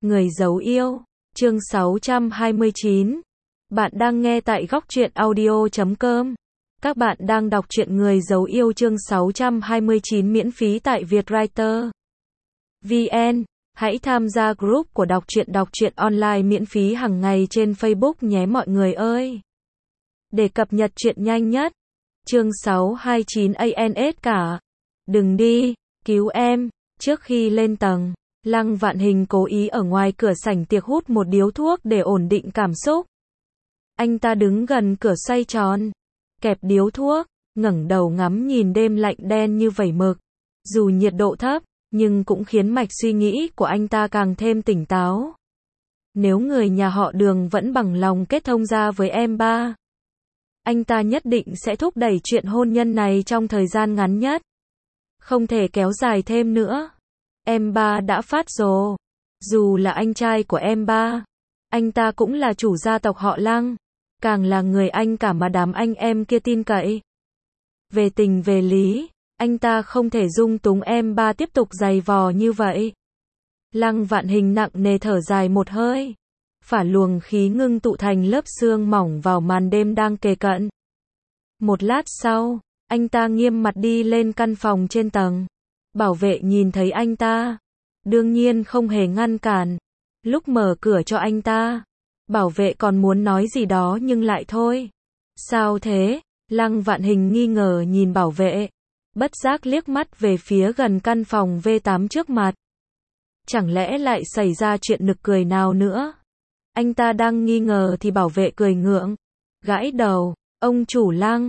Người dấu yêu, chương 629. Bạn đang nghe tại góc truyện audio.com. Các bạn đang đọc truyện Người dấu yêu chương 629 miễn phí tại Vietwriter VN. Hãy tham gia group của đọc truyện online miễn phí hàng ngày trên Facebook nhé mọi người ơi. Để cập nhật truyện nhanh nhất. Chương 629 ANS cả. Đừng đi, cứu em. Trước khi lên tầng, Lăng Vạn Hình cố ý ở ngoài cửa sảnh tiệc hút một điếu thuốc để ổn định cảm xúc. Anh ta đứng gần cửa xoay tròn, kẹp điếu thuốc, ngẩng đầu ngắm nhìn đêm lạnh đen như vẩy mực. Dù nhiệt độ thấp, nhưng cũng khiến mạch suy nghĩ của anh ta càng thêm tỉnh táo. Nếu người nhà họ Đường vẫn bằng lòng kết thông gia với em ba, anh ta nhất định sẽ thúc đẩy chuyện hôn nhân này trong thời gian ngắn nhất. Không thể kéo dài thêm nữa. Em ba đã phát rồ. Dù là anh trai của em ba, anh ta cũng là chủ gia tộc họ Lăng, càng là người anh cả mà đám anh em kia tin cậy. Về tình về lý, anh ta không thể dung túng em ba tiếp tục giày vò như vậy. Lăng Vạn Hình nặng nề thở dài một hơi, phả luồng khí ngưng tụ thành lớp sương mỏng vào màn đêm đang kề cận. Một lát sau, anh ta nghiêm mặt đi lên căn phòng trên tầng. Bảo vệ nhìn thấy anh ta, đương nhiên không hề ngăn cản. Lúc mở cửa cho anh ta, bảo vệ còn muốn nói gì đó nhưng lại thôi. Sao thế? Lăng Vạn Hình nghi ngờ nhìn bảo vệ, bất giác liếc mắt về phía gần căn phòng V8 trước mặt. Chẳng lẽ lại xảy ra chuyện nực cười nào nữa? Anh ta đang nghi ngờ thì bảo vệ cười ngượng, gãi đầu. Ông chủ Lăng,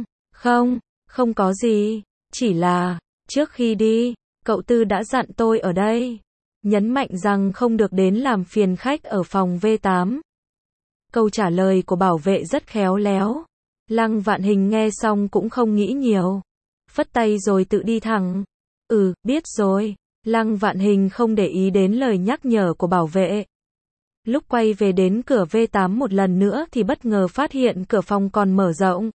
không có gì, chỉ là, trước khi đi, cậu Tư đã dặn tôi ở đây, nhấn mạnh rằng không được đến làm phiền khách ở phòng V8. Câu trả lời của bảo vệ rất khéo léo. Lăng Vạn Hình nghe xong cũng không nghĩ nhiều, phất tay rồi tự đi thẳng. Biết rồi. Lăng Vạn Hình không để ý đến lời nhắc nhở của bảo vệ. Lúc quay về đến cửa V8 một lần nữa thì bất ngờ phát hiện cửa phòng còn mở rộng.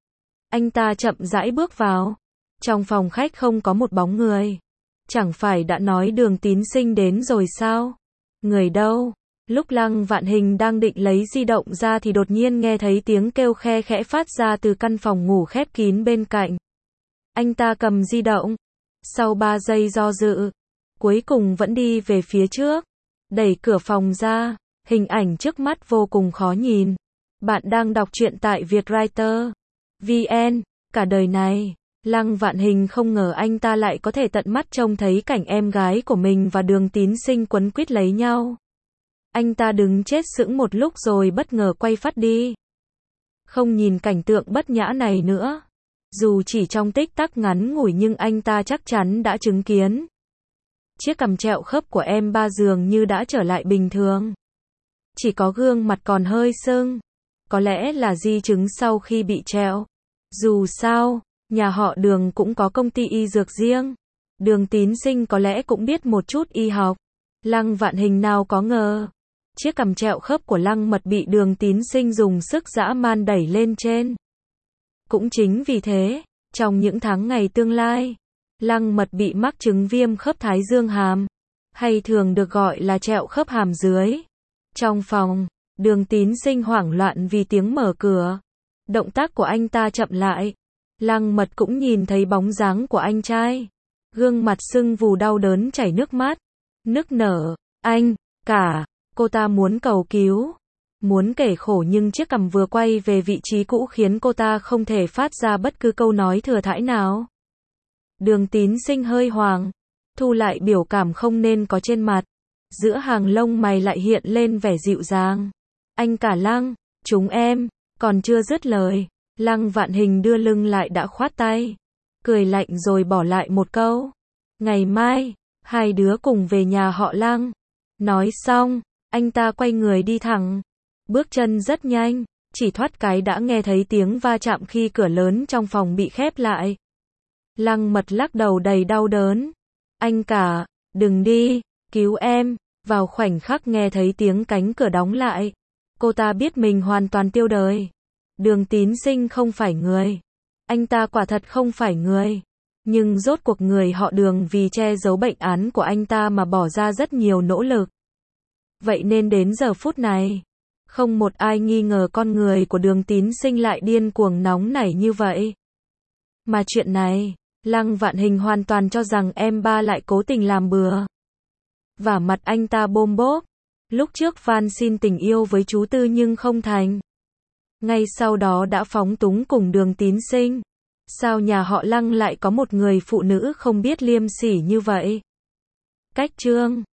Anh ta chậm rãi bước vào. Trong phòng khách không có một bóng người. Chẳng phải đã nói Đường Tín Sinh đến rồi sao? Người đâu? Lúc Lăng Vạn Hình đang định lấy di động ra thì đột nhiên nghe thấy tiếng kêu khe khẽ phát ra từ căn phòng ngủ khép kín bên cạnh. Anh ta cầm di động. Sau 3 giây do dự, cuối cùng vẫn đi về phía trước. Đẩy cửa phòng ra, hình ảnh trước mắt vô cùng khó nhìn. Bạn đang đọc truyện tại Vietwriter VN. Cả đời này, Lăng Vạn Hình không ngờ anh ta lại có thể tận mắt trông thấy cảnh em gái của mình và Đường Tín Sinh quấn quýt lấy nhau. Anh ta đứng chết sững một lúc rồi bất ngờ quay phát đi. Không nhìn cảnh tượng bất nhã này nữa. Dù chỉ trong tích tắc ngắn ngủi nhưng anh ta chắc chắn đã chứng kiến. Chiếc cằm trẹo khớp của em ba dường như đã trở lại bình thường. Chỉ có gương mặt còn hơi sưng. Có lẽ là di chứng sau khi bị trẹo. Dù sao, nhà họ Đường cũng có công ty y dược riêng. Đường Tín Sinh có lẽ cũng biết một chút y học. Lăng Vạn Hình nào có ngờ. Chiếc cằm trẹo khớp của Lăng Mật bị Đường Tín Sinh dùng sức dã man đẩy lên trên. Cũng chính vì thế, trong những tháng ngày tương lai, Lăng Mật bị mắc chứng viêm khớp thái dương hàm, hay thường được gọi là trẹo khớp hàm dưới. Trong phòng, Đường Tín Sinh hoảng loạn vì tiếng mở cửa. Động tác của anh ta chậm lại. Lăng Mật cũng nhìn thấy bóng dáng của anh trai. Gương mặt sưng vù đau đớn chảy nước mắt. Nức nở, anh, cả, cô ta muốn cầu cứu. Muốn kể khổ nhưng chiếc cằm vừa quay về vị trí cũ khiến cô ta không thể phát ra bất cứ câu nói thừa thãi nào. Đường Tín Sinh hơi hoảng, thu lại biểu cảm không nên có trên mặt. Giữa hàng lông mày lại hiện lên vẻ dịu dàng. Anh cả Lăng, chúng em, còn chưa dứt lời. Lăng Vạn Hình đưa lưng lại đã khoát tay. Cười lạnh rồi bỏ lại một câu. Ngày mai, hai đứa cùng về nhà họ Lăng. Nói xong, anh ta quay người đi thẳng. Bước chân rất nhanh, chỉ thoát cái đã nghe thấy tiếng va chạm khi cửa lớn trong phòng bị khép lại. Lăng Mật lắc đầu đầy đau đớn. Anh cả, đừng đi, cứu em. Vào khoảnh khắc nghe thấy tiếng cánh cửa đóng lại, cô ta biết mình hoàn toàn tiêu đời. Đường Tín Sinh không phải người. Anh ta quả thật không phải người. Nhưng rốt cuộc người họ Đường vì che giấu bệnh án của anh ta mà bỏ ra rất nhiều nỗ lực. Vậy nên đến giờ phút này, không một ai nghi ngờ con người của Đường Tín Sinh lại điên cuồng nóng nảy như vậy. Mà chuyện này, Lăng Vạn Hình hoàn toàn cho rằng em ba lại cố tình làm bừa. Vả mặt anh ta bôm bốp. Lúc trước van xin tình yêu với chú Tư nhưng không thành. Ngay sau đó đã phóng túng cùng Đường Tín Sinh. Sao nhà họ Lăng lại có một người phụ nữ không biết liêm sỉ như vậy? Cách chương